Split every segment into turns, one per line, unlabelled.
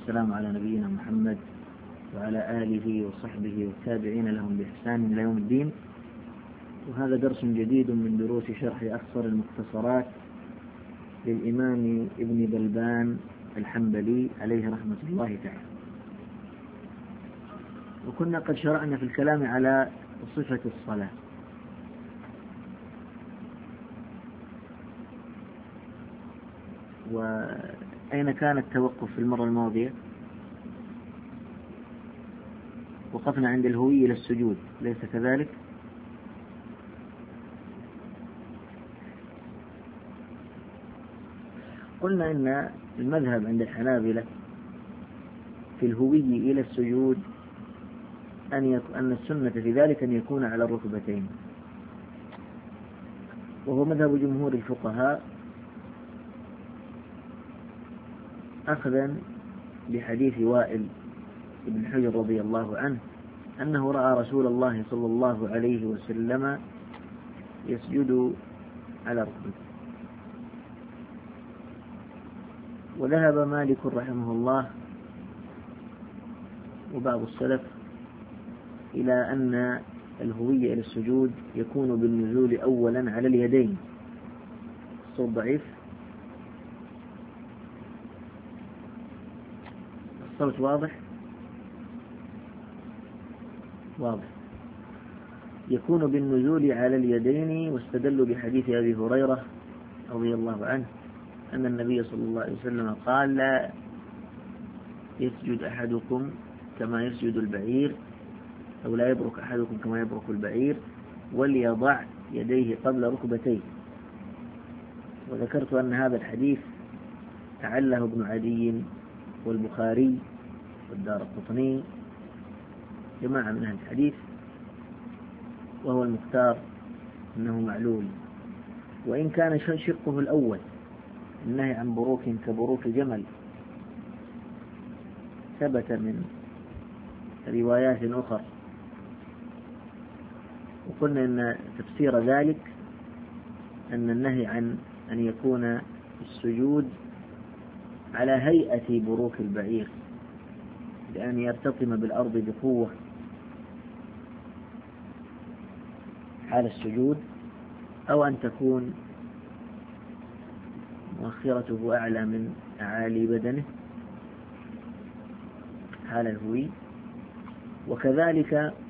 والسلام على نبينا محمد وعلى آله وصحبه والتابعين لهم بإحسان إلى يوم الدين. وهذا درس جديد من دروس شرح أخصر المختصرات للإمام ابن بلبان الحنبلي عليه رحمة الله تعالى. وكنا قد شرعنا في الكلام على صفة الصلاة، وأين كان التوقف في المرة الماضية؟ وقفنا عند الهوية إلى السجود، ليس كذلك؟ قلنا إن المذهب عند الحنابلة في الهوية إلى السجود أن السنة في ذلك أن يكون على الركبتين، وهو مذهب جمهور الفقهاء أخذا بحديث وائل بن حجر رضي الله عنه أنه رأى رسول الله صلى الله عليه وسلم يسجد على ركبته. وذهب مالك رحمه الله وبعض السلف إلى أن الهوية إلى السجود يكون بالنزول أولا على اليدين. الصوت ضعيف، الصوت واضح؟ واضح. يكون بالنزول على اليدين، واستدلوا بحديث أبي هريرة رضي الله عنه أن النبي صلى الله عليه وسلم قال: لا يسجد أحدكم كما يسجد البعير، أو لا يبرك أحدكم كما يبرك البعير، وليضع يديه قبل ركبتيه. وذكرت أن هذا الحديث أعله ابن عدي والبخاري والدارقطني جماعة من أهل الحديث، وهو المختار أنه معلول، وإن كان شقه الأول النهي عن بروك كبروك جمل ثبت من روايات أخرى. وقلنا أن تفسير ذلك أن النهي عن أن يكون السجود على هيئة بروك البعير، لأن يرتطم بالأرض بقوة حال السجود، أو أن تكون مؤخرته أعلى من أعالي بدنه حال الهوي. وكذلك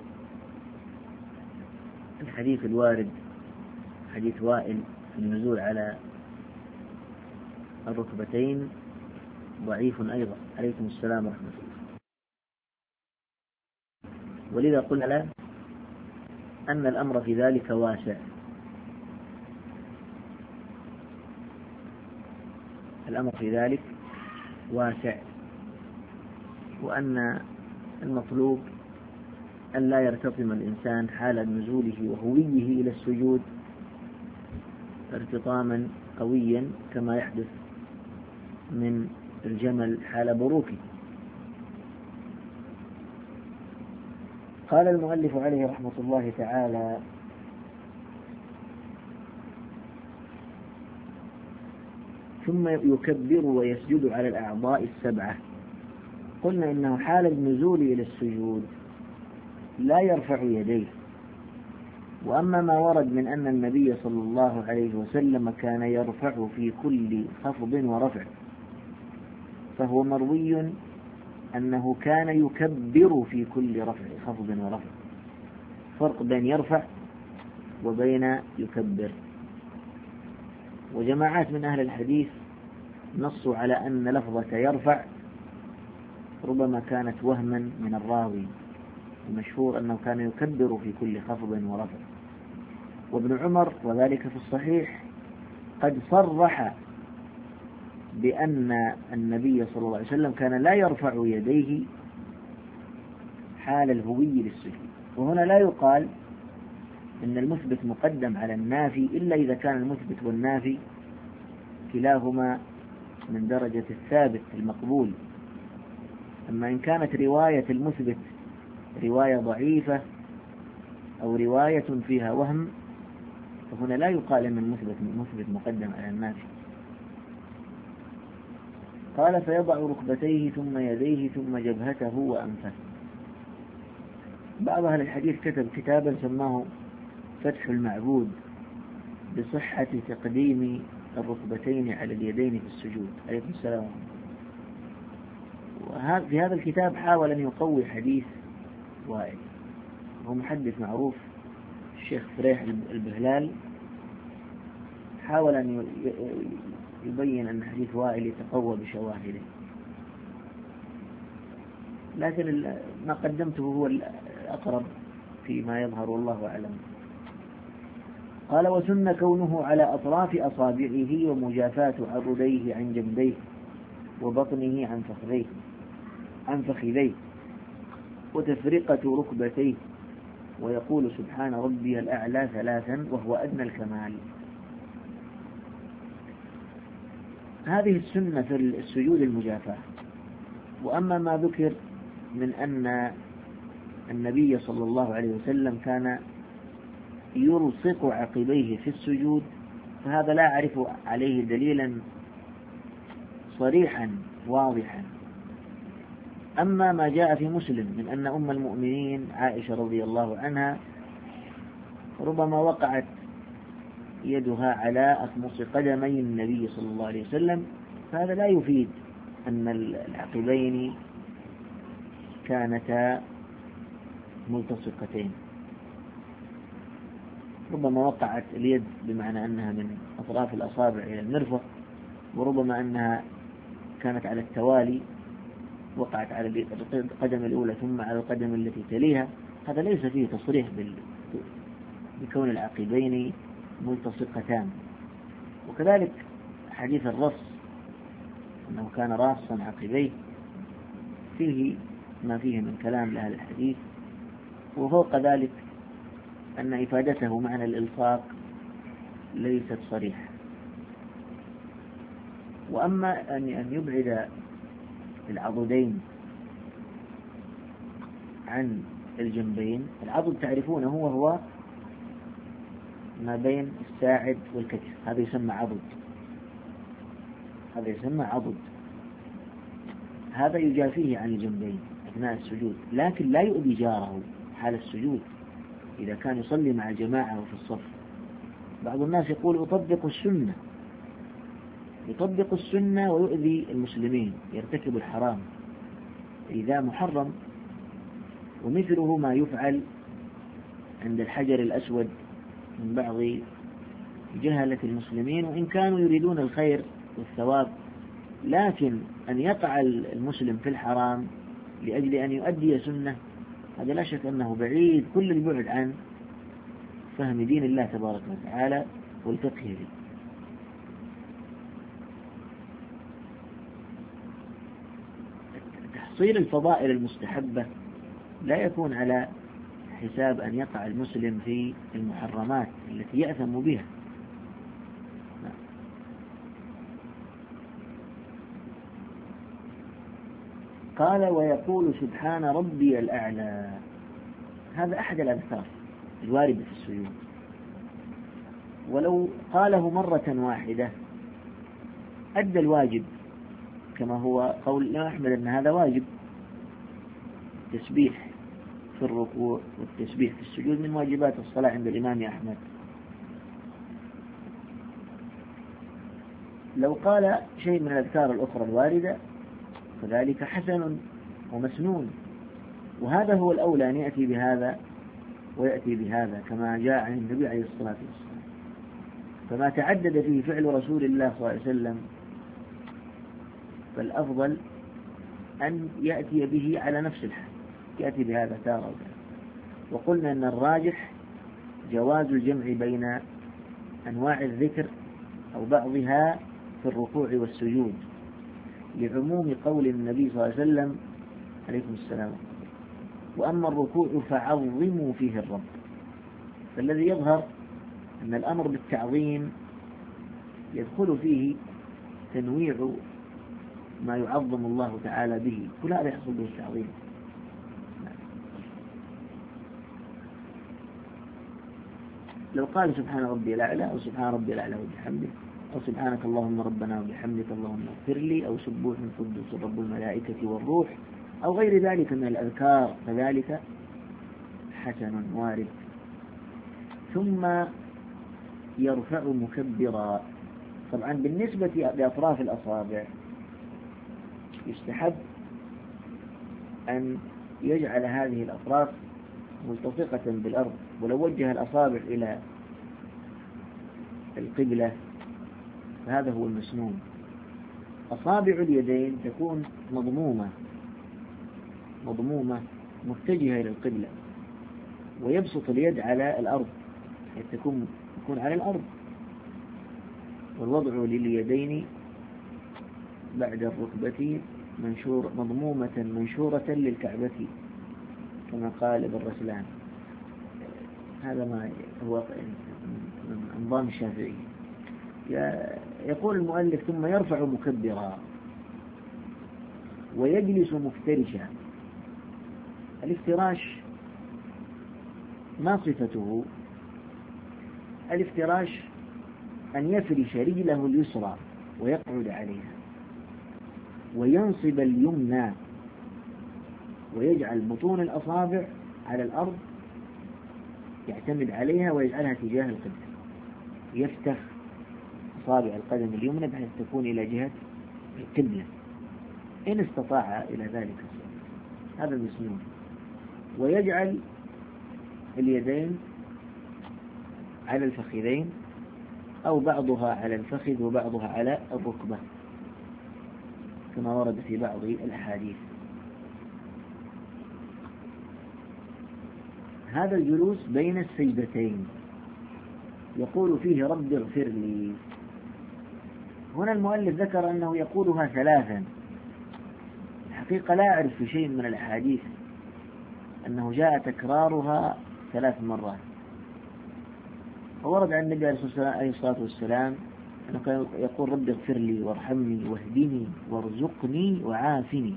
الحديث الوارد حديث وائل في النزول على الركبتين ضعيف أيضا. عليكم السلام ورحمة الله. ولذا قلنا لا أن الأمر في ذلك واسع، الأمر في ذلك واسع، وأن المطلوب أن لا يرتطم الإنسان حال نزوله وهويه إلى السجود ارتطاما قويا كما يحدث من الجمل حال بروكه. قال المؤلف عليه رحمة الله تعالى: ثم يكبر ويسجد على الأعضاء السبعة. قلنا إنه حال النزول إلى السجود لا يرفع يديه. وأما ما ورد من أن النبي صلى الله عليه وسلم كان يرفع في كل خفض ورفع، فهو مروي أنه كان يكبر في كل خفض ورفع. فرق بين يرفع وبين يكبر. وجماعات من أهل الحديث نصوا على أن لفظة يرفع ربما كانت وهما من الراوي، المشهور أنه كان يكبر في كل خفض ورفع. وابن عمر وذلك في الصحيح قد صرح بأن النبي صلى الله عليه وسلم كان لا يرفع يديه حال الهوي للسجود. وهنا لا يقال إن المثبت مقدم على النافي إلا إذا كان المثبت والنافي كلاهما من درجة الثابت المقبول. أما إن كانت رواية المثبت رواية ضعيفة أو رواية فيها وهم، فهنا لا يقال أن المثبت مقدم على النافي. قال فيضع ركبتيه ثم يديه ثم جبهته وأنفه. بعض أهل الحديث كتب كتابا سماه فتح المعبود بصحة تقديم الركبتين على اليدين في السجود عليكم السلام. في هذا الكتاب حاول أن يقوي حديث وائل، هو محدث معروف الشيخ فريح البهلال، حاول أن يبين أن حديث وائل يتقوى بشواهده، لكن ما قدمته هو الأقرب فيما يظهر والله أعلم. قال وسن كونه على أطراف أصابعه ومجافاة عضديه عن جنبيه وبطنه عن فخذيه وتفرقة ركبتيه، ويقول سبحان ربي الأعلى 3 وهو أدنى الكمال. هذه السنة في السجود المجافاة. وأما ما ذكر من أن النبي صلى الله عليه وسلم كان يلصق عقبيه في السجود، فهذا لا أعرف عليه دليلا صريحا واضحا. أما ما جاء في مسلم من أن أم المؤمنين عائشة رضي الله عنها ربما وقعت يدها على أخمص قدمي النبي صلى الله عليه وسلم، فهذا لا يفيد أن العقبين كانتا ملتصقتين. ربما وقعت اليد بمعنى أنها من أطراف الأصابع إلى المرفق، وربما أنها كانت على التوالي، وقعت على القدم الأولى ثم على القدم التي تليها. هذا ليس فيه تصريح بكون العقبين ملتصقتان. وكذلك حديث الرص أنه كان راصا عقبيه فيه ما فيه من كلام لأهل الحديث. وفوق ذلك أن إفادته معنى الإلصاق ليست صريحة. وأما أن يبعد العضدين عن الجنبين، العضد تعرفونه هو ما بين الساعد والكتف، هذا يسمى عضد، هذا يجافيه عن الجنبين أثناء السجود، لكن لا يؤذي جاره حال السجود إذا كان يصلي مع جماعة في الصف. بعض الناس يقول يطبق السنة ويؤذي المسلمين، يرتكب الحرام، إذا محرم. ومثله ما يفعل عند الحجر الأسود من بعض جهلة المسلمين، وإن كانوا يريدون الخير والثواب، لكن أن يقع المسلم في الحرام لأجل أن يؤدي سنة، هذا لا شك أنه بعيد كل البعد عن فهم دين الله تبارك وتعالى والفقه فيه. تحصيل الفضائل المستحبة لا يكون على حساب أن يقع المسلم في المحرمات التي يأثم بها. قال ويقول سبحان ربي الأعلى، هذا أحد الأذكار الواردة في السجود، ولو قاله مرة واحدة أدى الواجب، كما هو قول الإمام أحمد أن هذا واجب، تسبيح في الركوع والتسبيح في السجود من واجبات الصلاة عند الإمام أحمد. لو قال شيء من الأذكار الأخرى الواردة فذلك حسن ومسنون، وهذا هو الأولى أن يأتي بهذا ويأتي بهذا كما جاء عن النبي عليه الصلاة والسلام. فما تعدد فيه فعل رسول الله صلى الله عليه وسلم فالأفضل أن يأتي به على نفس الحال، يأتي بهذا تارة وتارة. وقلنا أن الراجح جواز الجمع بين أنواع الذكر أو بعضها في الركوع والسجود، لعموم قول النبي صلى الله عليه وسلم عليكم السلام: وأما الركوع فعظموا فيه الرب. فالذي يظهر أن الأمر بالتعظيم يدخل فيه تنويع ما يعظم الله تعالى به، كل هذا يحصل به التعظيم. لو قال سبحان ربي الأعلى أو سبحان ربي الأعلى وبحمده أو سبحانك اللهم ربنا وبحمدك اللهم اغفر لي، أو سبوح قدوس رب الملائكة والروح، أو غير ذلك من الأذكار، فذلك حسن وارد. ثم يرفع مكبرا. طبعا بالنسبة لأطراف الأصابع يستحب أن يجعل هذه الأطراف ملتصقة بالأرض، ولو وجه الأصابع إلى القبلة فهذا هو المسنون. أصابع اليدين تكون مضمومة متجهة إلى القبلة، ويبسط اليد على الأرض حيث تكون على الأرض، والوضع لليدين بعد الركبة مضمومة منشورة للكعبة كما قال ابن رسلان. هذا ما هو نظام الشافعي. يقول المؤلف ثم يرفع مكبرا ويجلس مفترشا. الافتراش ما صفته؟ الافتراش أن يفرش رجله اليسرى ويقعد عليها، وينصب اليمنى، ويجعل بطون الأصابع على الأرض يعتمد عليها ويجعلها تجاه القبلة، يفتح أصابع القدم اليمنى بحيث تكون إلى جهة القبلة إن استطاع إلى ذلك. هذا المسنون. ويجعل اليدين على الفخذين، أو بعضها على الفخذ وبعضها على الركبة كما ورد في بعض الأحاديث. هذا الجلوس بين السجدتين يقول فيه رب اغفر لي. هنا المؤلف ذكر أنه يقولها ثلاثا. الحقيقة لا أعرف في شيء من الأحاديث أنه جاء تكرارها 3 مرات. وورد عن النبي عليه الصلاة والسلام أنه كان يقول رب اغفر لي وارحمني واهدني وارزقني وعافني.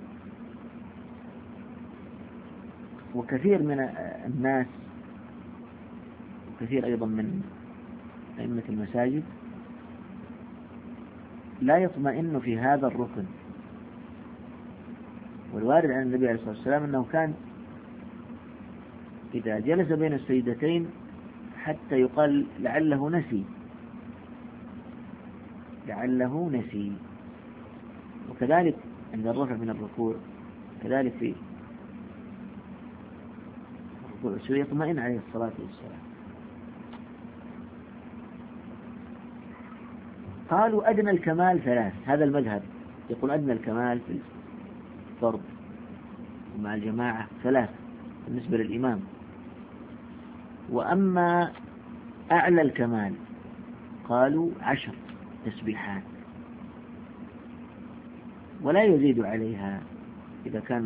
وكثير من الناس وكثير أيضا من أئمة المساجد لا يطمئن في هذا الركن. والوارد عن النبي عليه الصلاة والسلام أنه كان إذا جلس بين السجدتين حتى يقال لعله نسي. وكذلك عند الرفع من الركوع كذلك في الركوع يطمئن عليه الصلاة والسلام. قالوا أدنى الكمال 3. هذا المذهب يقول أدنى الكمال في الفرض ومع الجماعة 3 بالنسبة للإمام. وأما أعلى الكمال قالوا 10 تسبيحات ولا يزيد عليها إذا كان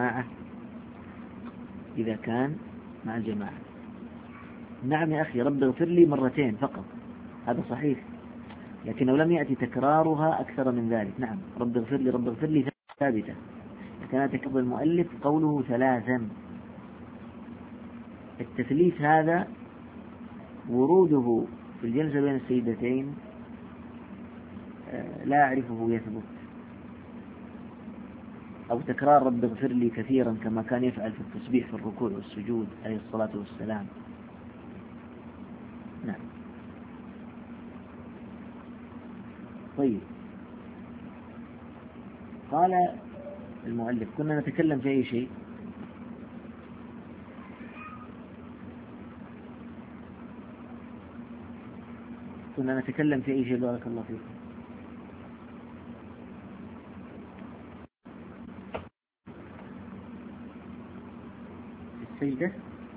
مع الجماعة. نعم يا أخي رب اغفر لي 2 فقط، هذا صحيح، لكنه لم يأتي تكرارها أكثر من ذلك. نعم رب اغفر لي ثابتة، لكن تكرر المؤلف قوله 3. التثليث هذا وروده في الجلسة بين السجدتين لا أعرفه يثبت، أو تكرار رب اغفر لي كثيرا كما كان يفعل في التسبيح في الركوع والسجود عليه الصلاة والسلام. نعم. طيب، قال المؤلف كنا نتكلم في أي شيء؟ بارك الله فيكم. السجدة.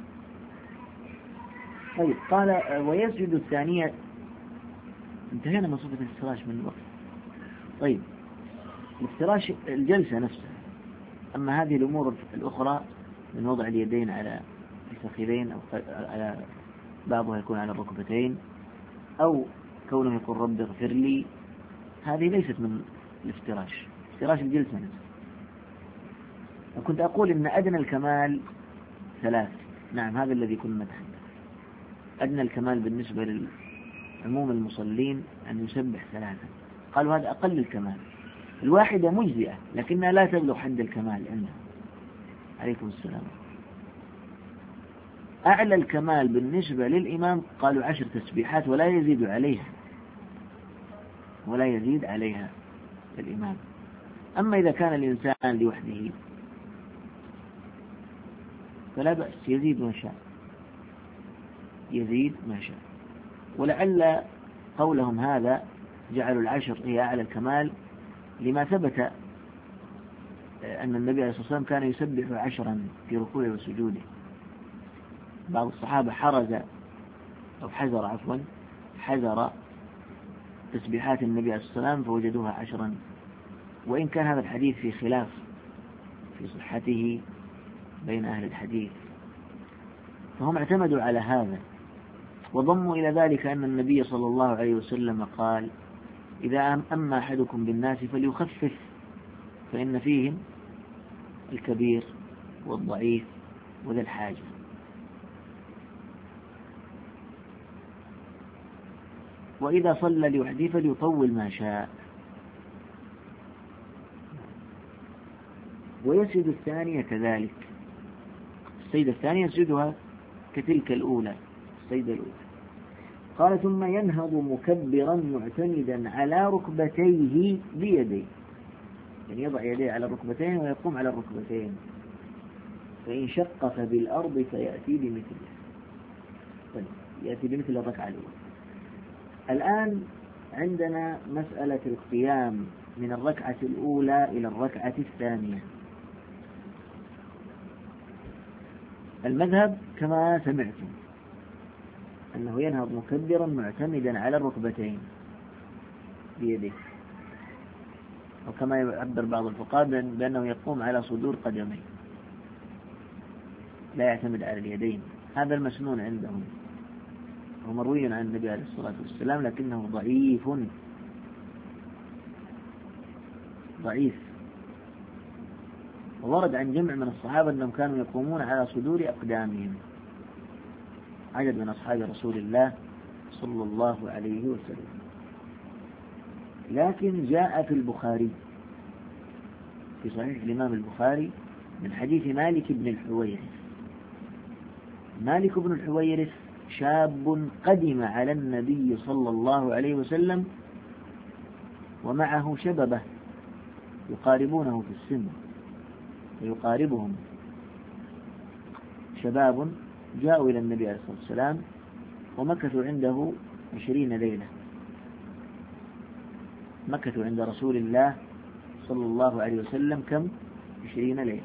طيب، قال ويسجد الثانية. انتهينا من صفة الافتراش من الوقت. طيب، الافتراش الجلسة نفسها. أما هذه الأمور الأخرى من وضع اليدين على الفخذين أو على بعضها يكون على الركبتين أو كونه يقول رب اغفر لي، هذه ليست من الافتراش. افتراش الجلسة نفسها. وكنت أقول إن أدنى الكمال 3. نعم هذا الذي كنا نتحدث. أدنى الكمال بالنسبة عموم المصلين أن يسبح 3، قالوا هذا أقل الكمال، الواحدة مجزئة لكنها لا تبلغ حد الكمال عنده. عليكم السلام. أعلى الكمال بالنسبة للإمام قالوا 10 تسبيحات ولا يزيد عليها، ولا يزيد عليها الإمام. أما إذا كان الإنسان لوحده فلا بأس، يزيد ما شاء، يزيد ما شاء. ولعل قولهم هذا جعلوا 10 هي أعلى الكمال لما ثبت أن النبي عليه الصلاة والسلام كان يسبح 10 في ركوعه وسجوده. بعض الصحابة حذر تسبيحات النبي عليه الصلاة والسلام فوجدوها 10، وإن كان هذا الحديث في خلاف في صحته بين أهل الحديث، فهم اعتمدوا على هذا وضموا إلى ذلك أن النبي صلى الله عليه وسلم قال: إذا أما أحدكم بالناس فليخفف فإن فيهم الكبير والضعيف وذا الحاجة. وإذا صلى لوحده فليطول ما شاء. ويسجد الثانية كذلك، السجدة الثانية يسجدها كتلك الأولى، السجدة الأولى. قال: ثم ينهض مكبرا معتمدا على ركبتيه بيديه، يعني يضع يديه على الركبتين ويقوم على الركبتين، فإن شق بالأرض فيأتي بمثله. طيب، يأتي بمثل الركعة الأولى. الآن عندنا مسألة القيام من الركعة الأولى إلى الركعة الثانية. المذهب كما سمعتم أنه ينهض مكبرا معتمدا على الركبتين بيده، وكما يعبر بعض الفقهاء بأنه يقوم على صدور قدميه، لا يعتمد على اليدين. هذا المسنون عندهم، هو مروي عن النبي عليه الصلاة والسلام لكنه ضعيف. وورد عن جمع من الصحابة أنهم كانوا يقومون على صدور أقدامهم، عدد من أصحاب رسول الله صلى الله عليه وسلم. لكن جاء في البخاري في صحيح الإمام البخاري من حديث مالك بن الحويرث. مالك بن الحويرث شاب قدم على النبي صلى الله عليه وسلم ومعه شببه يقاربونه في السن، ويقاربهم شباب جاءوا إلى النبي عليه الصلاة والسلام ومكثوا عنده 20 ليلة، مكثوا عند رسول الله صلى الله عليه وسلم كم؟ 20 ليلة،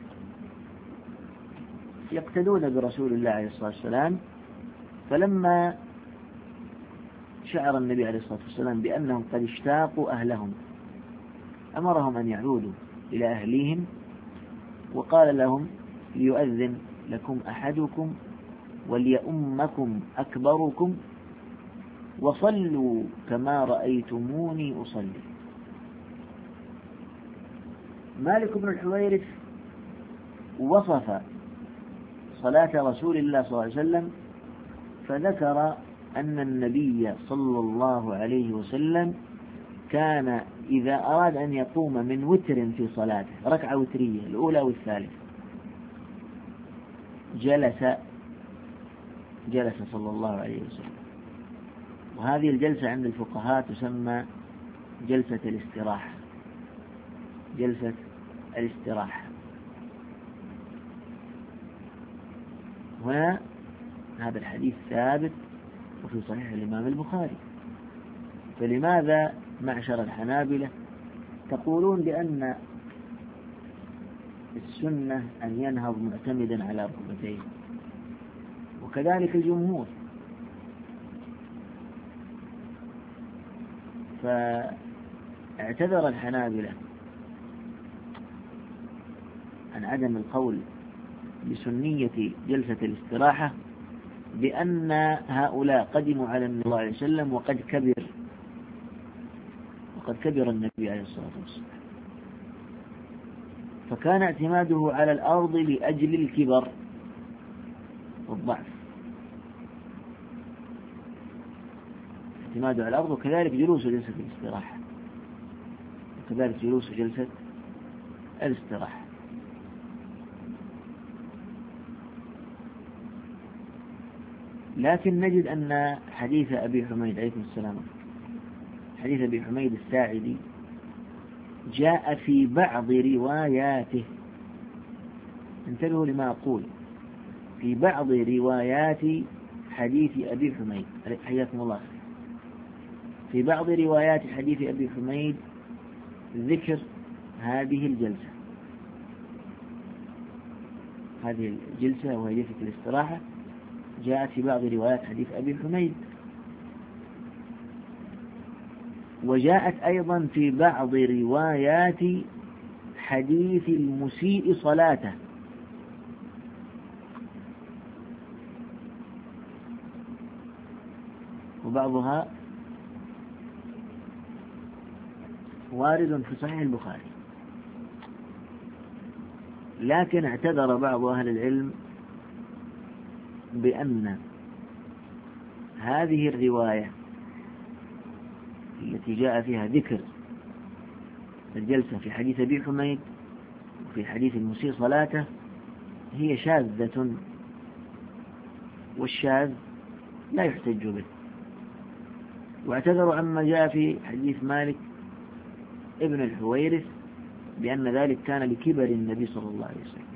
يقتدون برسول الله عليه الصلاة والسلام. فلما شعر النبي عليه الصلاة والسلام بأنهم قد اشتاقوا أهلهم أمرهم أن يعودوا إلى أهليهم، وقال لهم: ليؤذن لكم أحدكم وليؤمكم أكبركم وصلوا كما رأيتموني أصلي. مالك بن الحويرث وصف صلاة رسول الله صلى الله عليه وسلم فذكر أن النبي صلى الله عليه وسلم كان إذا أراد أن يقوم من وتر في صلاته، ركعة وترية الأولى والثالثة، جلس صلى الله عليه وسلم. وهذه الجلسة عند الفقهاء تسمى جلسة الاستراحة، جلسة الاستراحة. هنا هذا الحديث ثابت وفي صحيح الإمام البخاري. فلماذا معشر الحنابلة تقولون بأن السنة أن ينهض معتمدا على ركبتيه، وكذلك الجمهور؟ فاعتذر الحنابلة عن عدم القول بسنية جلسة الاستراحة بأن هؤلاء قدموا على النبي صلى الله عليه وسلم وقد كبر النبي عليه الصلاة والسلام، فكان اعتماده على الأرض لأجل الكبر والضعف. اعتماده على الأرض، وكذلك جلوسه جلسة الاستراحة، وكذلك جلوسه جلسة الاستراحة. لكن نجد أن حديث أبي حميد عليه السلام، حديث أبي حميد الساعدي، جاء في بعض رواياته، انتبهوا لما أقول، في بعض روايات حديث أبي حميد حياكم الله، في بعض روايات حديث أبي حميد ذكر هذه الجلسة، هذه الجلسة وهي جلسة الاستراحة جاءت في بعض روايات حديث أبي حميد، وجاءت أيضا في بعض روايات حديث المسيء صلاته، وبعضها وارد في صحيح البخاري. لكن اعتذر بعض أهل العلم بأن هذه الرواية التي جاء فيها ذكر الجلسة في حديث أبي حميد وفي حديث المسيء صلاته هي شاذة، والشاذ لا يحتج به. واعتذروا عما جاء في حديث مالك ابن الحويرث بأن ذلك كان لكبر النبي صلى الله عليه وسلم.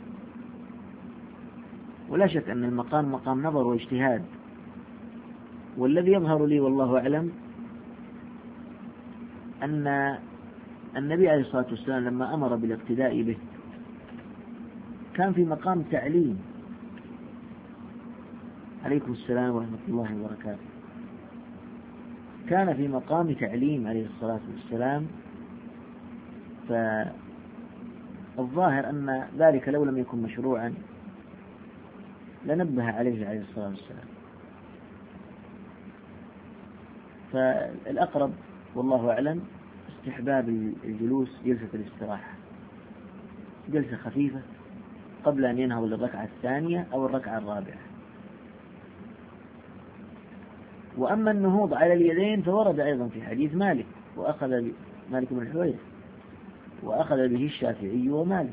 ولا شك أن المقام مقام نظر واجتهاد، والذي يظهر لي والله أعلم أن النبي عليه الصلاة والسلام لما أمر بالاقتداء به كان في مقام تعليم. عليكم السلام ورحمة الله وبركاته. كان في مقام تعليم عليه الصلاة والسلام، فالظاهر أن ذلك لو لم يكن مشروعا لنبه عليه الصلاة والسلام. فالأقرب والله أعلم استحباب الجلوس جلسة الاستراحة، جلسة خفيفة قبل أن ينهض للركعة الثانية أو الركعة الرابعة. وأما النهوض على اليدين فورد أيضا في حديث مالك، وأخذ مالك بن الحويرث، وأخذ به الشافعي ومالك،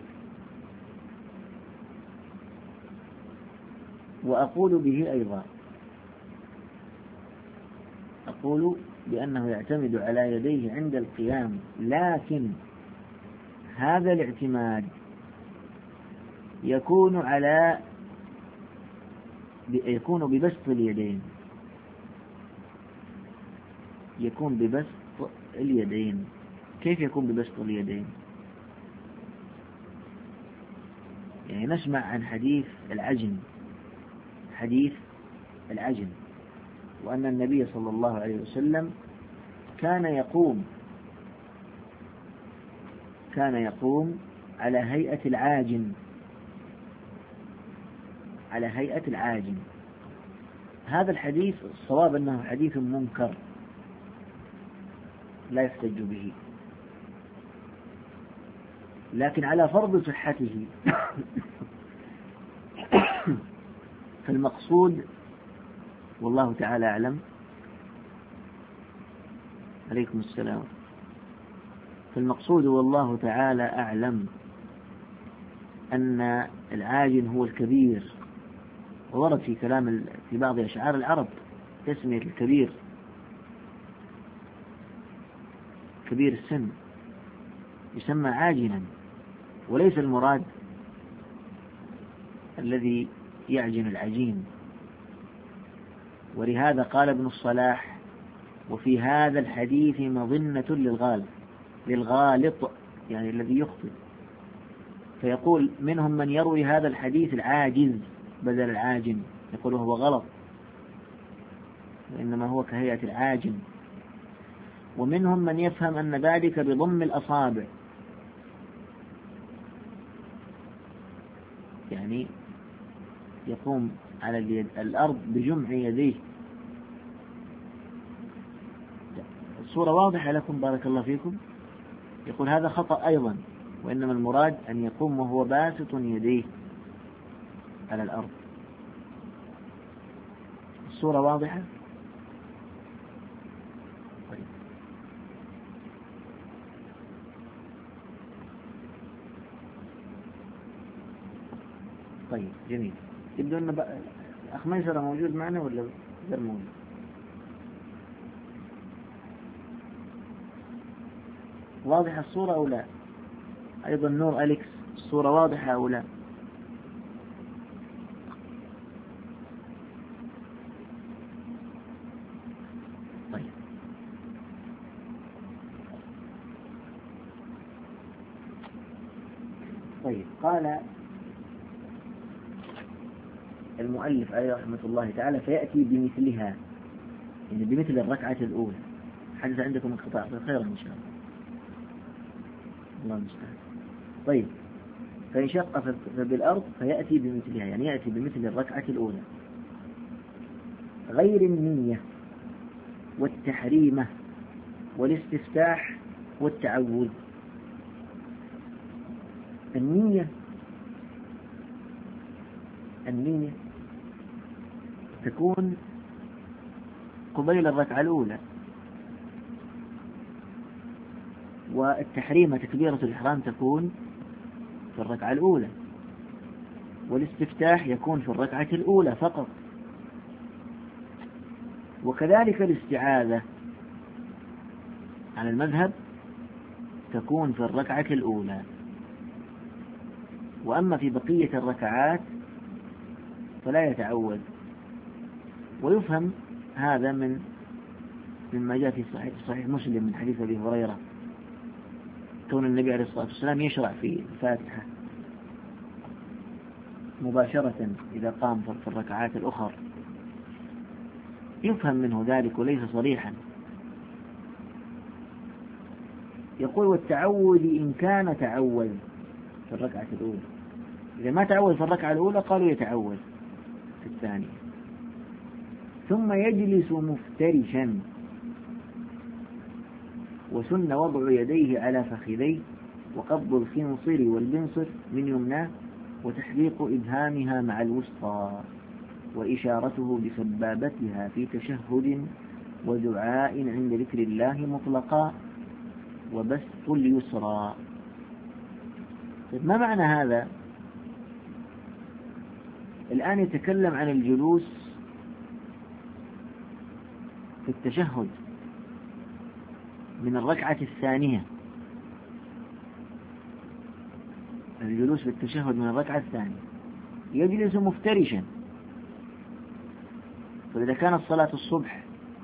وأقول به أيضا، أقول بأنه يعتمد على يديه عند القيام، لكن هذا الاعتماد يكون ببسط اليدين، يكون ببسط اليدين. كيف يكون ببسط اليدين؟ يعني نسمع عن حديث العجن، وأن النبي صلى الله عليه وسلم كان يقوم على هيئة العاجن. هذا الحديث الصواب أنه حديث منكر لا يحتج به، لكن على فرض صحته فالمقصود والله تعالى أعلم، عليكم السلام، فالمقصود والله تعالى أعلم أن العاجن هو الكبير. وورد في كلام في بعض أشعار العرب تسمية الكبير كبير السن يسمى عاجنا، وليس المراد الذي يعجن العجين. ولهذا قال ابن الصلاح: وفي هذا الحديث مظنة للغالط، يعني الذي يخطئ. فيقول منهم من يروي هذا الحديث العاجز بدل العاجن، يقول هو غلط وإنما هو كهيئة العاجن. ومنهم من يفهم أن ذلك بضم الأصابع، يعني يقوم على الأرض بجمع يديه. الصورة واضحة لكم بارك الله فيكم. يقول هذا خطأ أيضا، وإنما المراد أن يقوم وهو باسط يديه على الأرض. الصورة واضحة. طيب جميل. يبدو أن أخ ميسرة موجود معنا ولا غير موجود؟ واضحة الصورة أو لا؟ أيضا نور أليكس، الصورة واضحة أو لا؟ طيب طيب. قال المؤلف عليه رحمة الله تعالى: فيأتي بمثلها، يعني بمثل الركعة الأولى. حدث عندكم انقطاع، خيرا إن شاء الله المستعان. طيب، فإن شق فبالأرض فيأتي بمثلها، يعني يأتي بمثل الركعة الأولى، غير النية والتحريمة والاستفتاح والتعوذ. النية تكون قبيل الركعة الأولى، والتحريمة تكبيرة الإحرام تكون في الركعة الأولى، والاستفتاح يكون في الركعة الأولى فقط، وكذلك الاستعاذة على المذهب تكون في الركعة الأولى. وأما في بقية الركعات فلا يتعوذ. ويفهم هذا مما جاء في صحيح مسلم من حديث أبي هريرة، كون النبي عليه الصلاة والسلام يشرع في الفاتحة مباشرة إذا قام في الركعات الأخرى، يفهم منه ذلك وليس صريحا. يقول: والتعوذ إن كان تعوذ في الركعة الأولى. إذا ما تعوذ في الركعة الأولى قالوا يتعوذ في الثانية. ثم يجلس مفترشا، وسن وضع يديه على فخذيه، وقبض الخنصر والبنصر من يمناه، وتحليق إبهامها مع الوسطى، وإشارته بسبابتها في تشهد ودعاء عند ذكر الله مطلقا، وبسط اليسرى. ما معنى هذا؟ الآن يتكلم عن الجلوس في التشهد من الركعة الثانية، الجلوس في التشهد من الركعة الثانية، يجلس مفترشا. فإذا كانت صلاة الصبح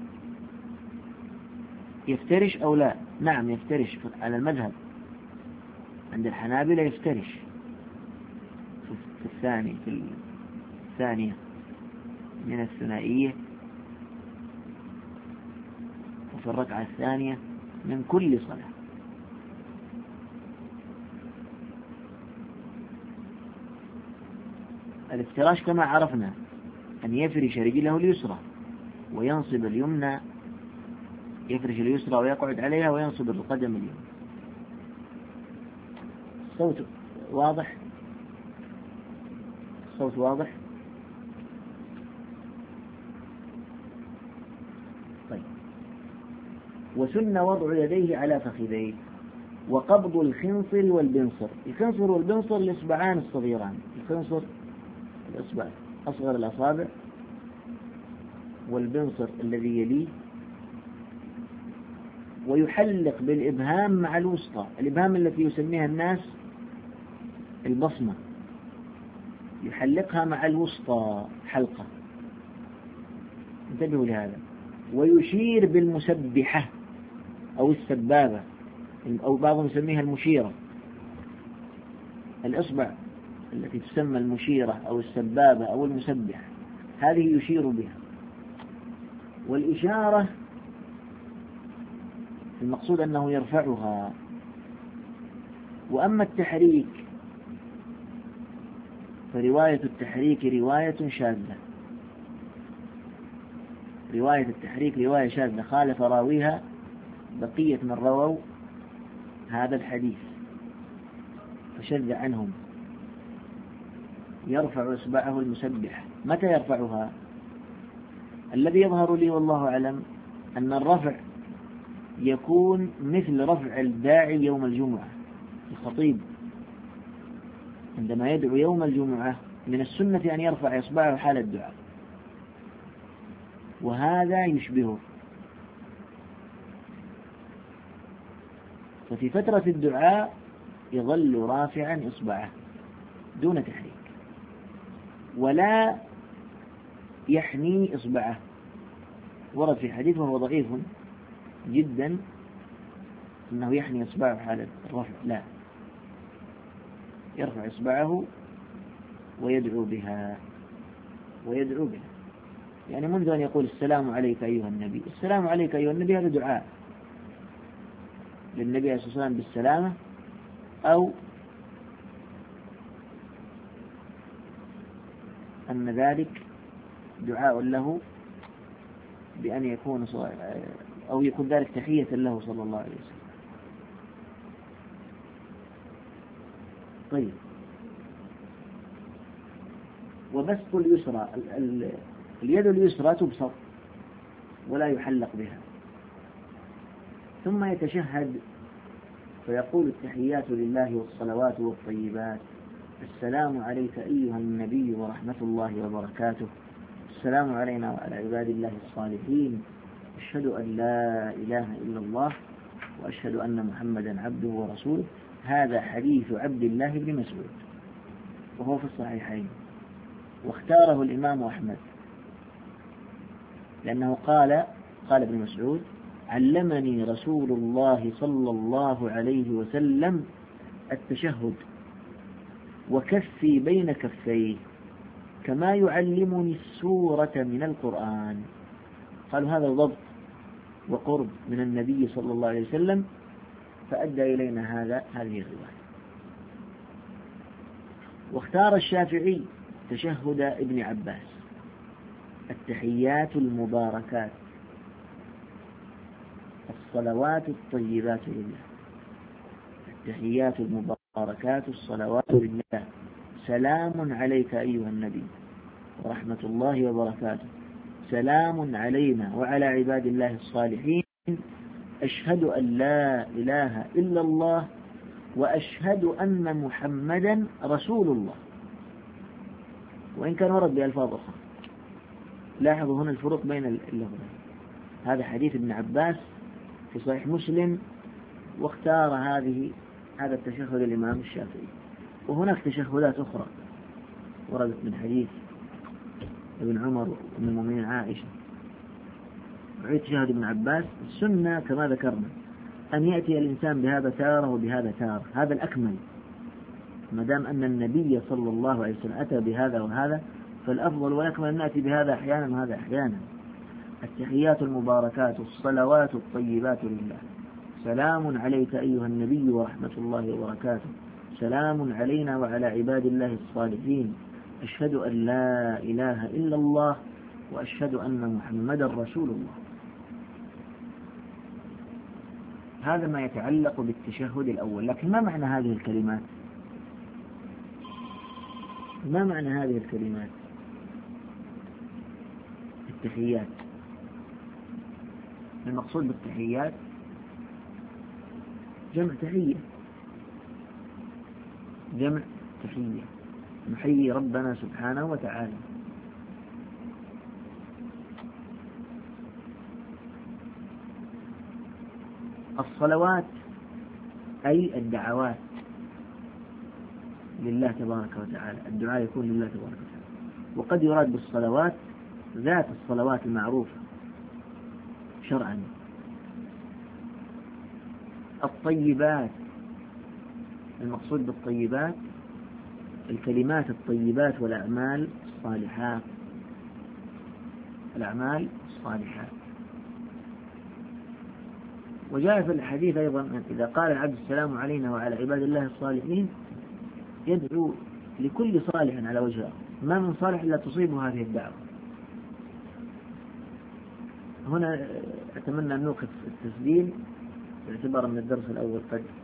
يفترش أو لا؟ نعم يفترش على المذهب، عند الحنابلة يفترش في الثانية من الثنائية، وفي الركعة الثانية من كل صلاة. الافتراش كما عرفنا أن يفرش رجله اليسرى وينصب اليمنى، يفرش اليسرى ويقعد عليها وينصب القدم اليمنى. الصوت واضح؟ الصوت واضح؟ طيب. وسن وضع يديه على فخذيه، وقبض الخنصر والبنصر. الخنصر والبنصر الإصبعان الصغيران، الخنصر الإصبع أصغر الأصابع، والبنصر الذي يليه. ويحلق بالإبهام مع الوسطى، الإبهام التي يسميها الناس البصمة، يحلقها مع الوسطى حلقة، انتبهوا لهذا. ويشير بالمسبحة أو السبابة، أو بعضهم يسميها المشيرة، الإصبع التي تسمى المشيرة أو السبابة أو المسبحة، هذه يشير بها. والإشارة المقصود أنه يرفعها. وأما التحريك فرواية التحريك رواية شاذة، رواية التحريك رواية شاذة، خالف راويها بقية من رووا هذا الحديث فشذ عنهم. يرفع إصبعه المسبح. متى يرفعها؟ الذي يظهر لي والله أعلم أن الرفع يكون مثل رفع الداعي يوم الجمعة، الخطيب عندما يدعو يوم الجمعة من السنة أن يرفع إصبعه حال الدعاء، وهذا يشبهه. ففي فترة الدعاء يظل رافعا إصبعه دون تحريك، ولا يحني إصبعه. ورد في حديث وهو ضعيف جدا أنه يحني إصبعه حال الرفع، لا، يرفع إصبعه ويدعو بها يعني منذ أن يقول السلام عليك أيها النبي، السلام عليك أيها النبي، هذا دعاء للنبي عليه الصلاة والسلام بالسلامة، أو أن ذلك دعاء له بأن يكون أو يكون ذلك تحية له صلى الله عليه وسلم. طيب، وبسط اليسرى، اليد اليسرى تبسط ولا يحلق بها. ثم يتشهد فيقول التحيات لله والصلوات والطيبات: السلام عليك أيها النبي ورحمة الله وبركاته، السلام علينا وعلى عباد الله الصالحين، أشهد أن لا إله إلا الله وأشهد أن محمدا عبده ورسوله. هذا حديث عبد الله بن مسعود وهو في الصحيحين، واختاره الإمام أحمد لأنه قال ابن مسعود: علمني رسول الله صلى الله عليه وسلم التشهد وكفي بين كفيه كما يعلمني السورة من القرآن. قالوا هذا ضبط وقرب من النبي صلى الله عليه وسلم، فأدى إلينا هذه الرواية. واختار الشافعي تشهد ابن عباس: التحيات المباركات، الصلوات الطيبات لله، التحيات المباركات الصلوات لله، سلام عليك أيها النبي ورحمة الله وبركاته، سلام علينا وعلى عباد الله الصالحين، أشهد أن لا إله إلا الله وأشهد أن محمدا رسول الله. وإن كان ورد بألفاظ أخرى. لاحظوا هنا الفروق بين اللفظين. هذا حديث ابن عباس في صحيح مسلم، واختار هذا التشهد الإمام الشافعي. وهناك تشهدات أخرى وردت من حديث ابن عمر وابن المؤمنين عائشة. وعيد تشهد ابن عباس السنة كما ذكرنا أن يأتي الإنسان بهذا تارة وبهذا تارة، هذا الأكمل. ما دام أن النبي صلى الله عليه وسلم أتى بهذا وهذا، فالأفضل والأكمل أن نأتي بهذا أحيانا وهذا أحيانا. التحيات المباركات الصلوات الطيبات لله، سلام عليك أيها النبي ورحمة الله وبركاته، سلام علينا وعلى عباد الله الصالحين، أشهد أن لا إله إلا الله وأشهد أن محمدا رسول الله. هذا ما يتعلق بالتشهد الأول. لكن ما معنى هذه الكلمات؟ ما معنى هذه الكلمات؟ التحيات، المقصود بالتحيات جمع تحية، جمع تحية، نحيي ربنا سبحانه وتعالى. الصلوات أي الدعوات لله تبارك وتعالى، الدعاء يكون لله تبارك وتعالى. وقد يراد بالصلوات ذات الصلوات المعروفة شرعا. الطيبات، المقصود بالطيبات الكلمات الطيبات والأعمال الصالحات، الأعمال الصالحات. وجاء في الحديث أيضا إذا قال العبد السلام علينا وعلى عباد الله الصالحين يدعو لكل صالح على وجهه، ما من صالح إلا تصيبه هذه الدعوة. هنا أتمنى أن نوقف التسجيل باعتبار أن الدرس الأول قد